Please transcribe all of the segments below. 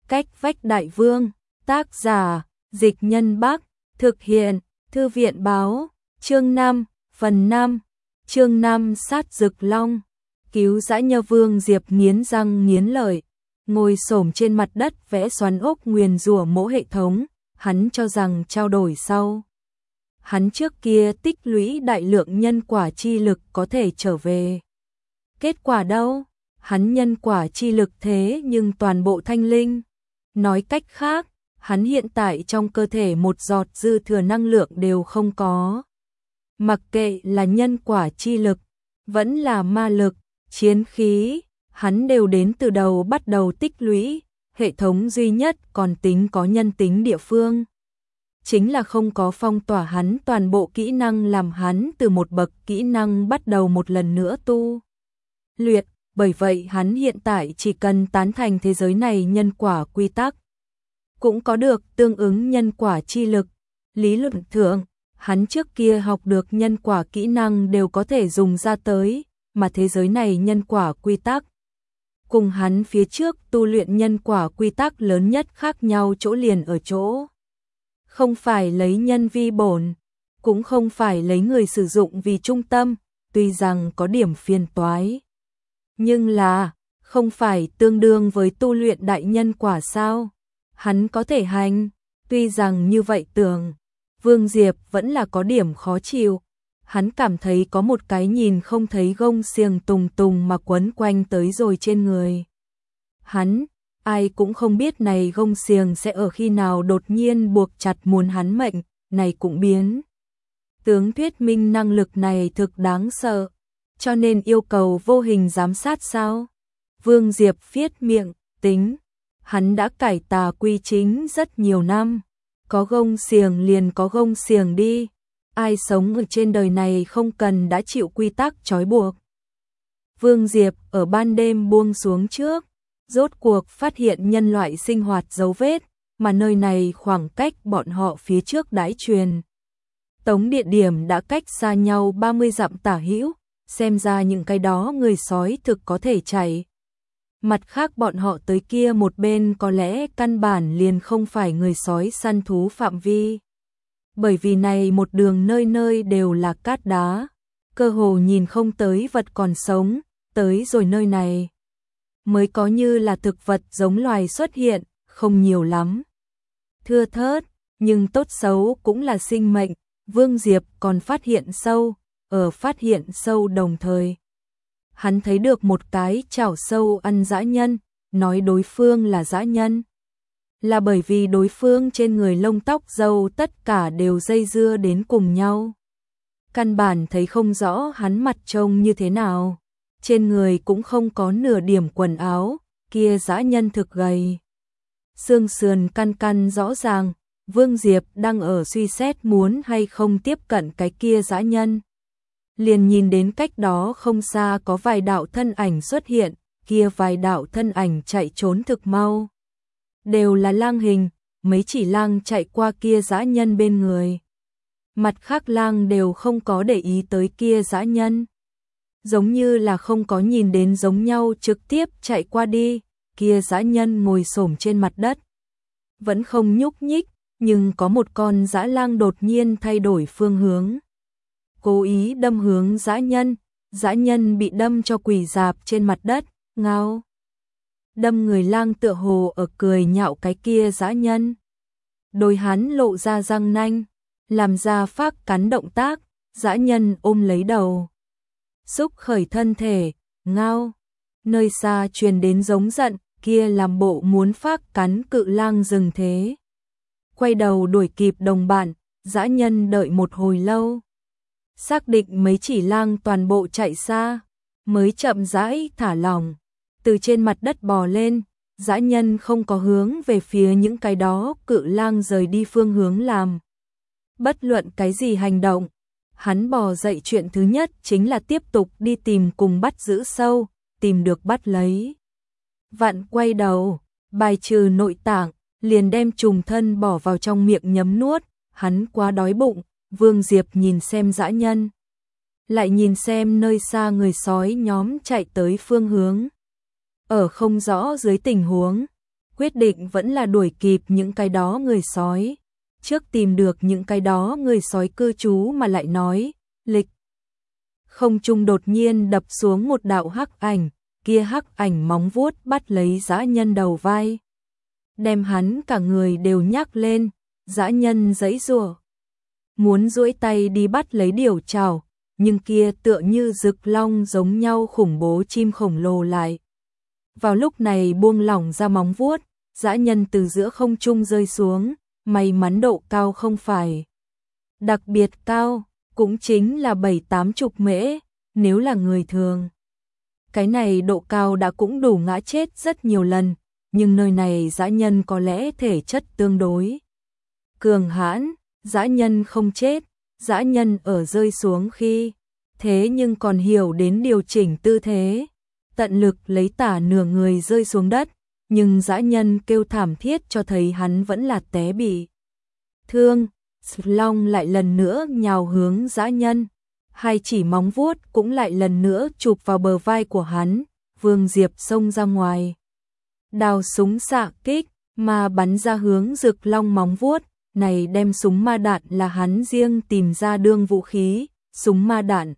Cách vách đại vương, tác giả, Dịch Nhân Bắc, thực hiện, Thư viện báo, chương 5, phần 5, chương 5 sát rực long, cứu dã Nhơ. Vương Diệp nghiến răng nghiến lợi, ngồi xổm trên mặt đất vẽ xoắn ốc nguyền rủa mỗ hệ thống, hắn cho rằng trao đổi sau. Hắn trước kia tích lũy đại lượng nhân quả chi lực có thể trở về. Kết quả đâu? Hắn nhân quả chi lực thế nhưng toàn bộ thanh linh. Nói cách khác, hắn hiện tại trong cơ thể một giọt dư thừa năng lượng đều không có. Mặc kệ là nhân quả chi lực, vẫn là ma lực, chiến khí, hắn đều đến từ đầu bắt đầu tích lũy, hệ thống duy nhất còn tính có nhân tính địa phương. Chính là không có phong tỏa hắn toàn bộ kỹ năng, làm hắn từ một bậc kỹ năng bắt đầu một lần nữa tu luyện, bởi vậy hắn hiện tại chỉ cần tán thành thế giới này nhân quả quy tắc, cũng có được tương ứng nhân quả chi lực. Lý luận thượng, hắn trước kia học được nhân quả kỹ năng đều có thể dùng ra tới, mà thế giới này nhân quả quy tắc cùng hắn phía trước tu luyện nhân quả quy tắc lớn nhất khác nhau chỗ liền ở chỗ không phải lấy nhân vi bổn, cũng không phải lấy người sử dụng vì trung tâm, tuy rằng có điểm phiền toái, nhưng là không phải tương đương với tu luyện đại nhân quả sao? Hắn có thể hành, tuy rằng như vậy tưởng, Vương Diệp vẫn là có điểm khó chịu. Hắn cảm thấy có một cái nhìn không thấy gông xiềng tùng tùng mà quấn quanh tới rồi trên người. Hắn, ai cũng không biết này gông xiềng sẽ ở khi nào đột nhiên buộc chặt muốn hắn mệnh, này cũng biến. Tướng thuyết minh năng lực này thực đáng sợ, cho nên yêu cầu vô hình giám sát sao? Vương Diệp viết miệng, tính, hắn đã cải tà quy chính rất nhiều năm, có gông xiềng liền có gông xiềng đi. Ai sống ở trên đời này không cần đã chịu quy tắc trói buộc. Vương Diệp ở ban đêm buông xuống trước, rốt cuộc phát hiện nhân loại sinh hoạt dấu vết, mà nơi này khoảng cách bọn họ phía trước đãi truyền tống địa điểm đã cách xa nhau 30 dặm tả hữu, xem ra những cái đó người sói thực có thể chạy. Mặt khác bọn họ tới kia một bên có lẽ căn bản liền không phải người sói săn thú phạm vi. Bởi vì này một đường nơi nơi đều là cát đá, cơ hồ nhìn không tới vật còn sống, tới rồi nơi này mới có như là thực vật giống loài xuất hiện, không nhiều lắm. Thưa thớt, nhưng tốt xấu cũng là sinh mệnh. Vương Diệp còn phát hiện sâu, ở phát hiện sâu đồng thời, hắn thấy được một cái chảo sâu ăn dã nhân, nói đối phương là dã nhân là bởi vì đối phương trên người lông tóc râu tất cả đều dây dưa đến cùng nhau. Căn bản thấy không rõ hắn mặt trông như thế nào, trên người cũng không có nửa điểm quần áo, kia dã nhân thực gầy. Xương sườn căn căn rõ ràng, Vương Diệp đang ở suy xét muốn hay không tiếp cận cái kia dã nhân. Liền nhìn đến cách đó không xa có vài đạo thân ảnh xuất hiện, kia vài đạo thân ảnh chạy trốn thực mau. Đều là lang hình, mấy chỉ lang chạy qua kia dã nhân bên người. Mặt khác lang đều không có để ý tới kia dã nhân. Giống như là không có nhìn đến giống nhau, trực tiếp chạy qua đi, kia dã nhân ngồi xổm trên mặt đất. Vẫn không nhúc nhích, nhưng có một con dã lang đột nhiên thay đổi phương hướng. Cố ý đâm hướng dã nhân bị đâm cho quỳ rạp trên mặt đất, ngao. Đâm người lang tựa hồ ở cười nhạo cái kia dã nhân. Đôi hắn lộ ra răng nanh, làm ra phác cắn động tác, dã nhân ôm lấy đầu. Xúc khởi thân thể, ngao. Nơi xa truyền đến giống giận, kia làm bộ muốn phác cắn cự lang dừng thế. Quay đầu đuổi kịp đồng bạn, dã nhân đợi một hồi lâu. Xác định mấy chỉ lang toàn bộ chạy xa, mới chậm rãi thả lỏng. Từ trên mặt đất bò lên, dã nhân không có hướng về phía những cái đó cự lang rời đi phương hướng làm. Bất luận cái gì hành động, hắn bò dậy chuyện thứ nhất chính là tiếp tục đi tìm cùng bắt giữ sâu, tìm được bắt lấy. Vặn quay đầu, bài trừ nội tạng, liền đem trùng thân bỏ vào trong miệng nhấm nuốt, hắn quá đói bụng. Vương Diệp nhìn xem dã nhân, lại nhìn xem nơi xa người sói nhóm chạy tới phương hướng. Ở không rõ dưới tình huống, quyết định vẫn là đuổi kịp những cái đó người sói. Trước tìm được những cái đó người sói cư trú mà lại nói, lịch. Không trung đột nhiên đập xuống một đạo hắc ảnh, kia hắc ảnh móng vuốt bắt lấy dã nhân đầu vai. Đem hắn cả người đều nhắc lên, dã nhân giãy giụa. Muốn duỗi tay đi bắt lấy điều trảo, nhưng kia tựa như rực long giống nhau khủng bố chim khổng lồ lại. Vào lúc này buông lỏng ra móng vuốt, dã nhân từ giữa không trung rơi xuống, may mắn độ cao không phải đặc biệt cao, cũng chính là 7-80 mễ, nếu là người thường. Cái này độ cao đã cũng đủ ngã chết rất nhiều lần, nhưng nơi này dã nhân có lẽ thể chất tương đối cường hãn, dã nhân không chết, dã nhân ở rơi xuống khi thế nhưng còn hiểu đến điều chỉnh tư thế, tận lực lấy tả nửa người rơi xuống đất, nhưng dã nhân kêu thảm thiết cho thấy hắn vẫn là té bị thương. Long lại lần nữa nhào hướng dã nhân, hai chỉ móng vuốt cũng lại lần nữa chụp vào bờ vai của hắn, Vương Diệp xông ra ngoài. Đào súng xạ kích, mà bắn ra hướng rực long móng vuốt, này đem súng ma đạn là hắn riêng tìm ra đương vũ khí, súng ma đạn.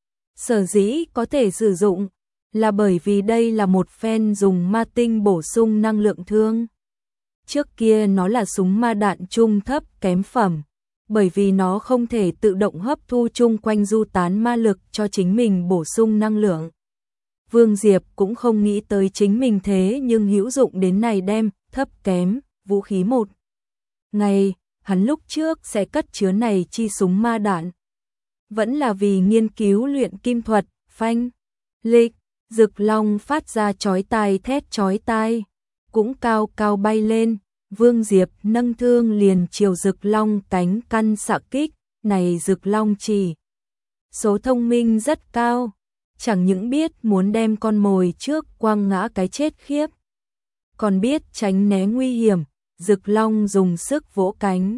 Sở dĩ có thể sử dụng, là bởi vì đây là một phen dùng ma tinh bổ sung năng lượng thương. Trước kia nó là súng ma đạn trung thấp kém phẩm, bởi vì nó không thể tự động hấp thu chung quanh du tán ma lực cho chính mình bổ sung năng lượng. Vương Diệp cũng không nghĩ tới chính mình thế nhưng hữu dụng đến này đem thấp kém vũ khí một ngày, hắn lúc trước sẽ cất chứa này chi súng ma đạn. Vẫn là vì nghiên cứu luyện kim thuật, phanh, lịch, rực long phát ra chói tai thét chói tai, cũng cao cao bay lên, Vương Diệp nâng thương liền chiều rực long cánh căn xạ kích, này rực long chỉ số thông minh rất cao, chẳng những biết muốn đem con mồi trước quăng ngã cái chết khiếp, còn biết tránh né nguy hiểm, rực long dùng sức vỗ cánh.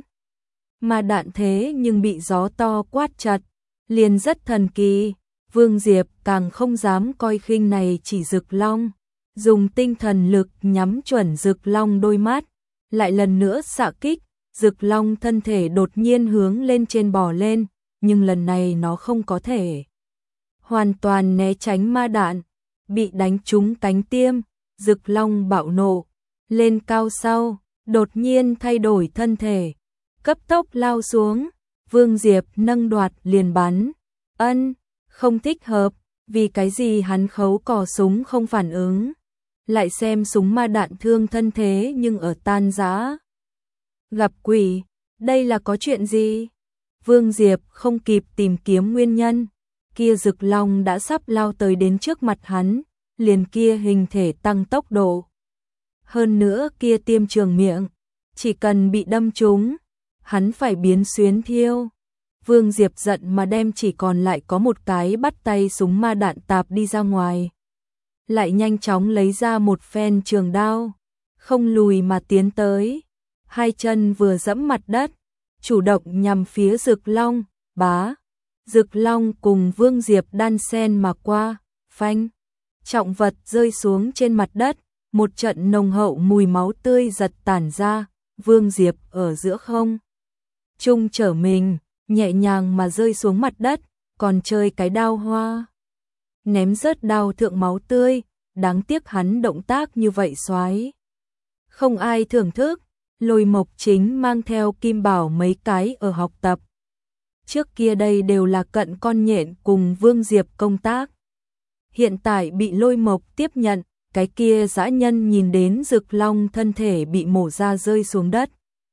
Mà đạn thế nhưng bị gió to quát chặt, liền rất thần kỳ, Vương Diệp càng không dám coi khinh này chỉ rực long, dùng tinh thần lực nhắm chuẩn rực long đôi mắt, lại lần nữa xạ kích, rực long thân thể đột nhiên hướng lên trên bò lên, nhưng lần này nó không có thể hoàn toàn né tránh ma đạn, bị đánh trúng cánh tiêm, rực long bạo nộ, lên cao sau, đột nhiên thay đổi thân thể, cấp tốc lao xuống, Vương Diệp nâng đoạt liền bắn, không thích hợp, vì cái gì hắn khấu cò súng không phản ứng, lại xem súng ma đạn thương thân thế nhưng ở tan rã. Gặp quỷ, đây là có chuyện gì? Vương Diệp không kịp tìm kiếm nguyên nhân, kia rực long đã sắp lao tới đến trước mặt hắn, liền kia hình thể tăng tốc độ. Hơn nữa kia tiêm trường miệng, chỉ cần bị đâm trúng, hắn phải biến xuyến thiêu. Vương Diệp giận mà đem chỉ còn lại có một cái bắt tay súng ma đạn tạp đi ra ngoài. Lại nhanh chóng lấy ra một phen trường đao, không lùi mà tiến tới. Hai chân vừa dẫm mặt đất, chủ động nhằm phía rực long, bá. Rực long cùng Vương Diệp đan sen mà qua, phanh. Trọng vật rơi xuống trên mặt đất, một trận nồng hậu mùi máu tươi giật tản ra, Vương Diệp ở giữa không trung trở mình, nhẹ nhàng mà rơi xuống mặt đất, còn chơi cái đao hoa. Ném rớt đao thượng máu tươi, đáng tiếc hắn động tác như vậy xoái. Không ai thưởng thức, Lôi Mộc chính mang theo Kim Bảo mấy cái ở học tập. Trước kia đây đều là cận con nhện cùng Vương Diệp công tác. Hiện tại bị Lôi Mộc tiếp nhận, cái kia dã nhân nhìn đến rực long thân thể bị mổ ra rơi xuống đất.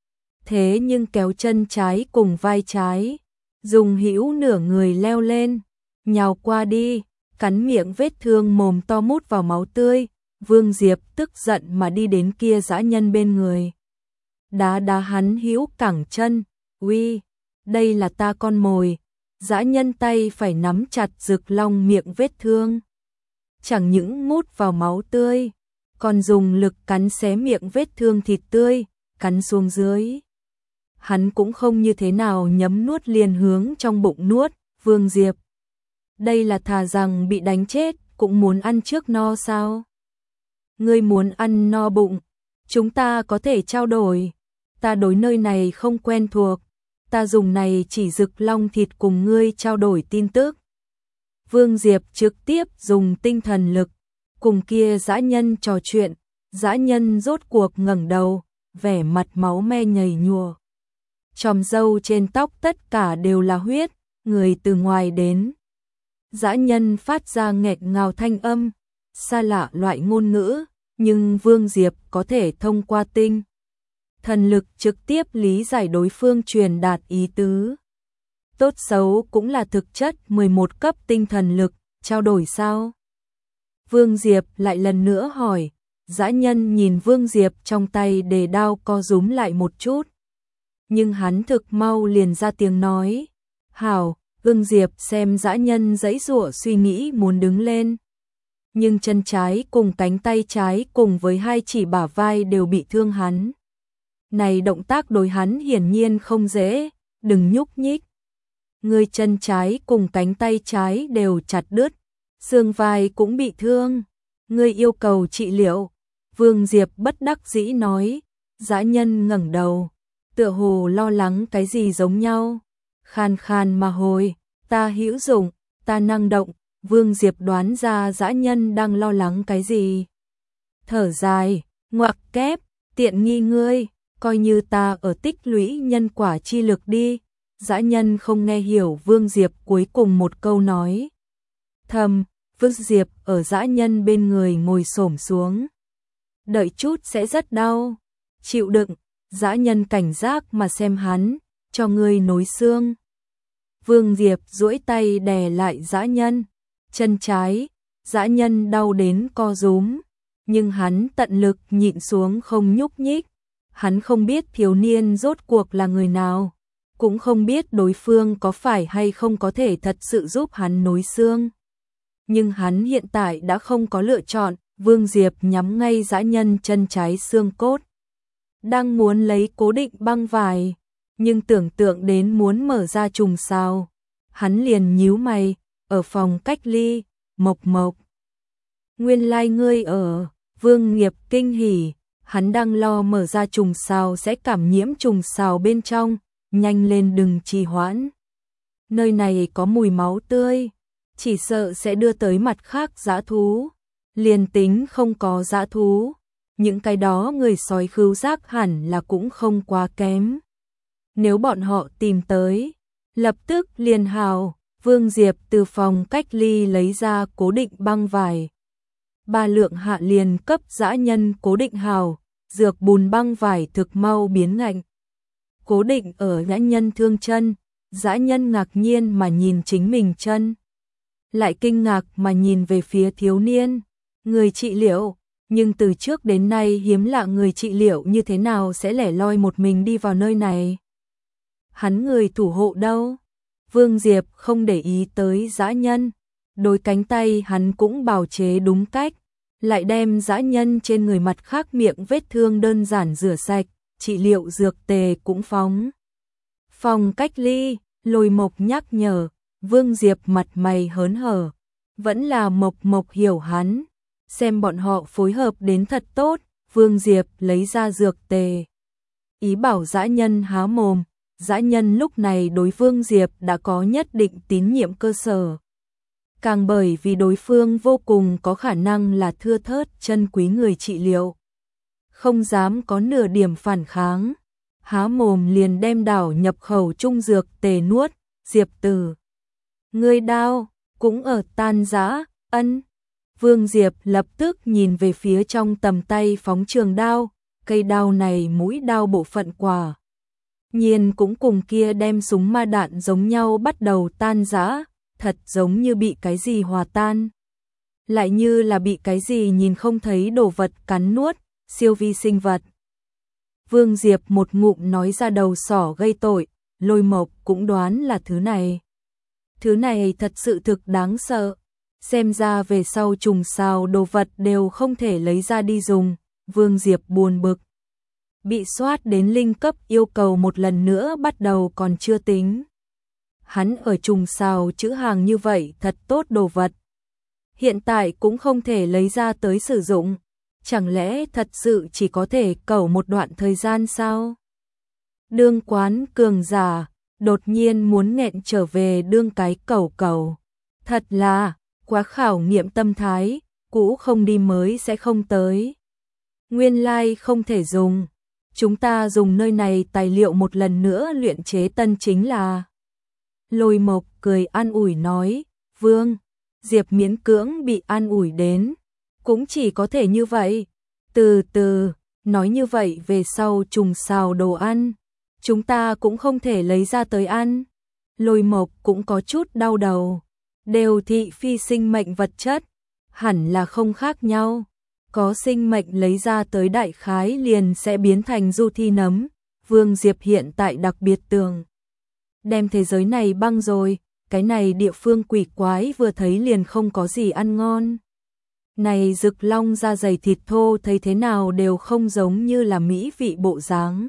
Thế nhưng kéo chân trái cùng vai trái, dùng hữu nửa người leo lên, nhào qua đi, cắn miệng vết thương mồm to mút vào máu tươi, Vương Diệp tức giận mà đi đến kia dã nhân bên người. Đá đá hắn hữu cẳng chân, uy, đây là ta con mồi, dã nhân tay phải nắm chặt rực long miệng vết thương. Chẳng những mút vào máu tươi, còn dùng lực cắn xé miệng vết thương thịt tươi, cắn xuống dưới. Hắn cũng không như thế nào nhấm nuốt liền hướng trong bụng nuốt, Vương Diệp. Đây là thà rằng bị đánh chết, cũng muốn ăn trước no sao? Ngươi muốn ăn no bụng, Chúng ta có thể trao đổi. Ta đối nơi này không quen thuộc. Ta dùng này chỉ rực long thịt cùng ngươi trao đổi tin tức. Vương Diệp trực tiếp dùng tinh thần lực, cùng kia dã nhân trò chuyện. Dã nhân rốt cuộc ngẩng đầu, vẻ mặt máu me nhầy nhùa. Chòm râu trên tóc tất cả đều là huyết, người từ ngoài đến. Dã nhân phát ra nghẹt ngào thanh âm, xa lạ loại ngôn ngữ, nhưng Vương Diệp có thể thông qua tinh thần lực trực tiếp lý giải đối phương truyền đạt ý tứ. Tốt xấu cũng là thực chất 11 cấp tinh thần lực, trao đổi sao? Vương Diệp lại lần nữa hỏi, dã nhân nhìn Vương Diệp trong tay đề đao co rúm lại một chút. Nhưng hắn thực mau liền ra tiếng nói, hảo. Vương Diệp xem dã nhân giãy giụa suy nghĩ muốn đứng lên. Nhưng chân trái cùng cánh tay trái cùng với hai chỉ bả vai đều bị thương hắn. Này động tác đối hắn hiển nhiên không dễ, đừng nhúc nhích. Người chân trái cùng cánh tay trái đều chặt đứt, xương vai cũng bị thương. Ngươi yêu cầu trị liệu. Vương Diệp bất đắc dĩ nói, dã nhân ngẩng đầu, tựa hồ lo lắng cái gì giống nhau. Khan khan mà hồi, ta hữu dụng, ta năng động. Vương Diệp đoán ra dã nhân đang lo lắng cái gì. Thở dài, ngoặc kép, tiện nghi ngươi, coi như ta ở tích lũy nhân quả chi lực đi. Dã nhân không nghe hiểu Vương Diệp cuối cùng một câu nói. Thầm, Vương Diệp ở dã nhân bên người ngồi xổm xuống. Đợi chút sẽ rất đau. Chịu đựng, dã nhân cảnh giác mà xem hắn, cho ngươi nối xương. Vương Diệp duỗi tay đè lại dã nhân. Chân trái, dã nhân đau đến co rúm, nhưng hắn tận lực nhịn xuống không nhúc nhích. Hắn không biết thiếu niên rốt cuộc là người nào, cũng không biết đối phương có phải hay không có thể thật sự giúp hắn nối xương. Nhưng hắn hiện tại đã không có lựa chọn. Vương Diệp nhắm ngay dã nhân chân trái xương cốt, đang muốn lấy cố định băng vải, nhưng tưởng tượng đến muốn mở ra trùng sao, hắn liền nhíu mày. Ở phòng cách ly, Mộc Mộc. Nguyên lai ngươi ở. Vương Diệp kinh hỉ, hắn đang lo mở ra trùng sao sẽ cảm nhiễm trùng sao bên trong, nhanh lên đừng trì hoãn. Nơi này có mùi máu tươi, chỉ sợ sẽ đưa tới mặt khác dã thú. Liền tính không có dã thú, những cái đó người sói khứu giác hẳn là cũng không quá kém. Nếu bọn họ tìm tới, lập tức liền hào. Vương Diệp từ phòng cách ly lấy ra cố định băng vải. 3 lượng hạ liền cấp dã nhân cố định hào, dược bùn băng vải thực mau biến ngạnh. Cố định ở dã nhân thương chân, dã nhân ngạc nhiên mà nhìn chính mình chân. Lại kinh ngạc mà nhìn về phía thiếu niên, người trị liệu, nhưng từ trước đến nay hiếm lạ người trị liệu như thế nào sẽ lẻ loi một mình đi vào nơi này. Hắn người thủ hộ đâu? Vương Diệp không để ý tới dã nhân, đôi cánh tay hắn cũng bào chế đúng cách, lại đem dã nhân trên người mặt khác miệng vết thương đơn giản rửa sạch, trị liệu dược tề cũng phóng. Phòng cách ly, Lôi Mộc nhắc nhở, Vương Diệp mặt mày hớn hở, vẫn là Mộc Mộc hiểu hắn, xem bọn họ phối hợp đến thật tốt. Vương Diệp lấy ra dược tề, ý bảo dã nhân há mồm. Dã nhân lúc này đối Vương Diệp đã có nhất định tín nhiệm cơ sở. Càng bởi vì đối phương vô cùng có khả năng là thưa thớt chân quý người trị liệu. Không dám có nửa điểm phản kháng. Há mồm liền đem đảo nhập khẩu trung dược tề nuốt. Diệp Tử, ngươi đao, cũng ở tan rã. Ân. Vương Diệp lập tức nhìn về phía trong tầm tay phóng trường đao. Cây đao này mũi đao bộ phận quả nhiên cũng cùng kia đem súng ma đạn giống nhau bắt đầu tan rã, thật giống như bị cái gì hòa tan. Lại như là bị cái gì nhìn không thấy đồ vật cắn nuốt, siêu vi sinh vật. Vương Diệp một ngụm nói ra đầu sỏ gây tội, Lôi Mộc cũng đoán là thứ này. Thứ này thật sự thực đáng sợ, xem ra về sau trùng sao đồ vật đều không thể lấy ra đi dùng. Vương Diệp buồn bực. Bị soát đến linh cấp yêu cầu một lần nữa bắt đầu còn chưa tính. Hắn ở trùng sao chữ hàng như vậy thật tốt đồ vật. Hiện tại cũng không thể lấy ra tới sử dụng. chẳng lẽ thật sự chỉ có thể cẩu một đoạn thời gian sao? Đương quán cường giả, đột nhiên muốn nghẹn trở về đương cái cẩu. Thật là, quá khảo nghiệm tâm thái, cũ không đi mới sẽ không tới. Nguyên lai không thể dùng. Chúng ta dùng nơi này tài liệu một lần nữa luyện chế tân chính là. Lôi Mộc cười an ủi nói, Vương, Diệp miễn cưỡng bị an ủi đến. Cũng chỉ có thể như vậy. Từ từ, nói như vậy về sau trùng xào đồ ăn. Chúng ta cũng không thể lấy ra tới ăn. Lôi Mộc cũng có chút đau đầu. Đều thị phi sinh mệnh vật chất. Hẳn là không khác nhau. Có sinh mệnh lấy ra tới đại khái liền sẽ biến thành du thi nấm. Vương Diệp hiện tại đặc biệt tường. Đem thế giới này băng rồi. Cái này địa phương quỷ quái vừa thấy liền không có gì ăn ngon. Này rực long da dày thịt thô thấy thế nào đều không giống như là mỹ vị bộ dáng.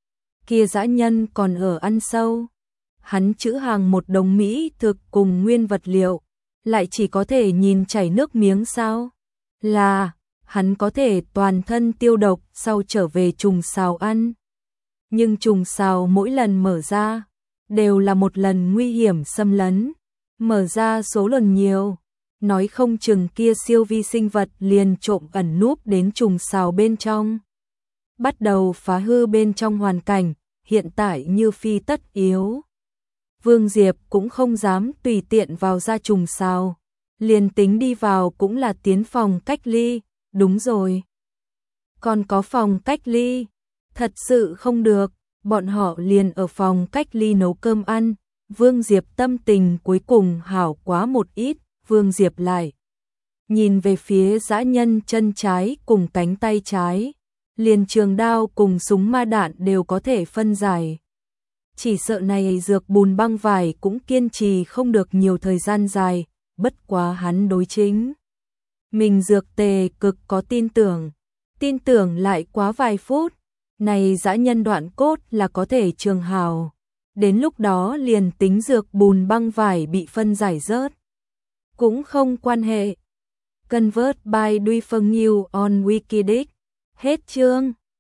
Kia dã nhân còn ở ăn sâu. Hắn trữ hàng một đống mỹ thực cùng nguyên vật liệu, lại chỉ có thể nhìn chảy nước miếng sao? Là, hắn có thể toàn thân tiêu độc sau trở về trùng xào ăn. Nhưng trùng xào mỗi lần mở ra, đều là một lần nguy hiểm xâm lấn. Mở ra số lần nhiều, nói không chừng kia siêu vi sinh vật liền trộm ẩn núp đến trùng xào bên trong. Bắt đầu phá hư bên trong hoàn cảnh, hiện tại như phi tất yếu. Vương Diệp cũng không dám tùy tiện vào ra trùng xào, liền tính đi vào cũng là tiến phòng cách ly, đúng rồi. Còn có phòng cách ly, thật sự không được, bọn họ liền ở phòng cách ly nấu cơm ăn. Vương Diệp tâm tình cuối cùng hảo quá một ít, Vương Diệp lại nhìn về phía dã nhân chân trái cùng cánh tay trái, liền trường đao cùng súng ma đạn đều có thể phân giải. Chỉ sợ này dược bùn băng vải cũng kiên trì không được nhiều thời gian dài, bất quá hắn đối chính. Mình dược tề cực có tin tưởng lại quá vài phút, này dã nhân đoạn cốt là có thể trường hào. Đến lúc đó liền tính dược bùn băng vải bị phân giải rớt. Cũng không quan hệ. Convert by Duy Phương Nhiêu on Wikidic. Hết chương.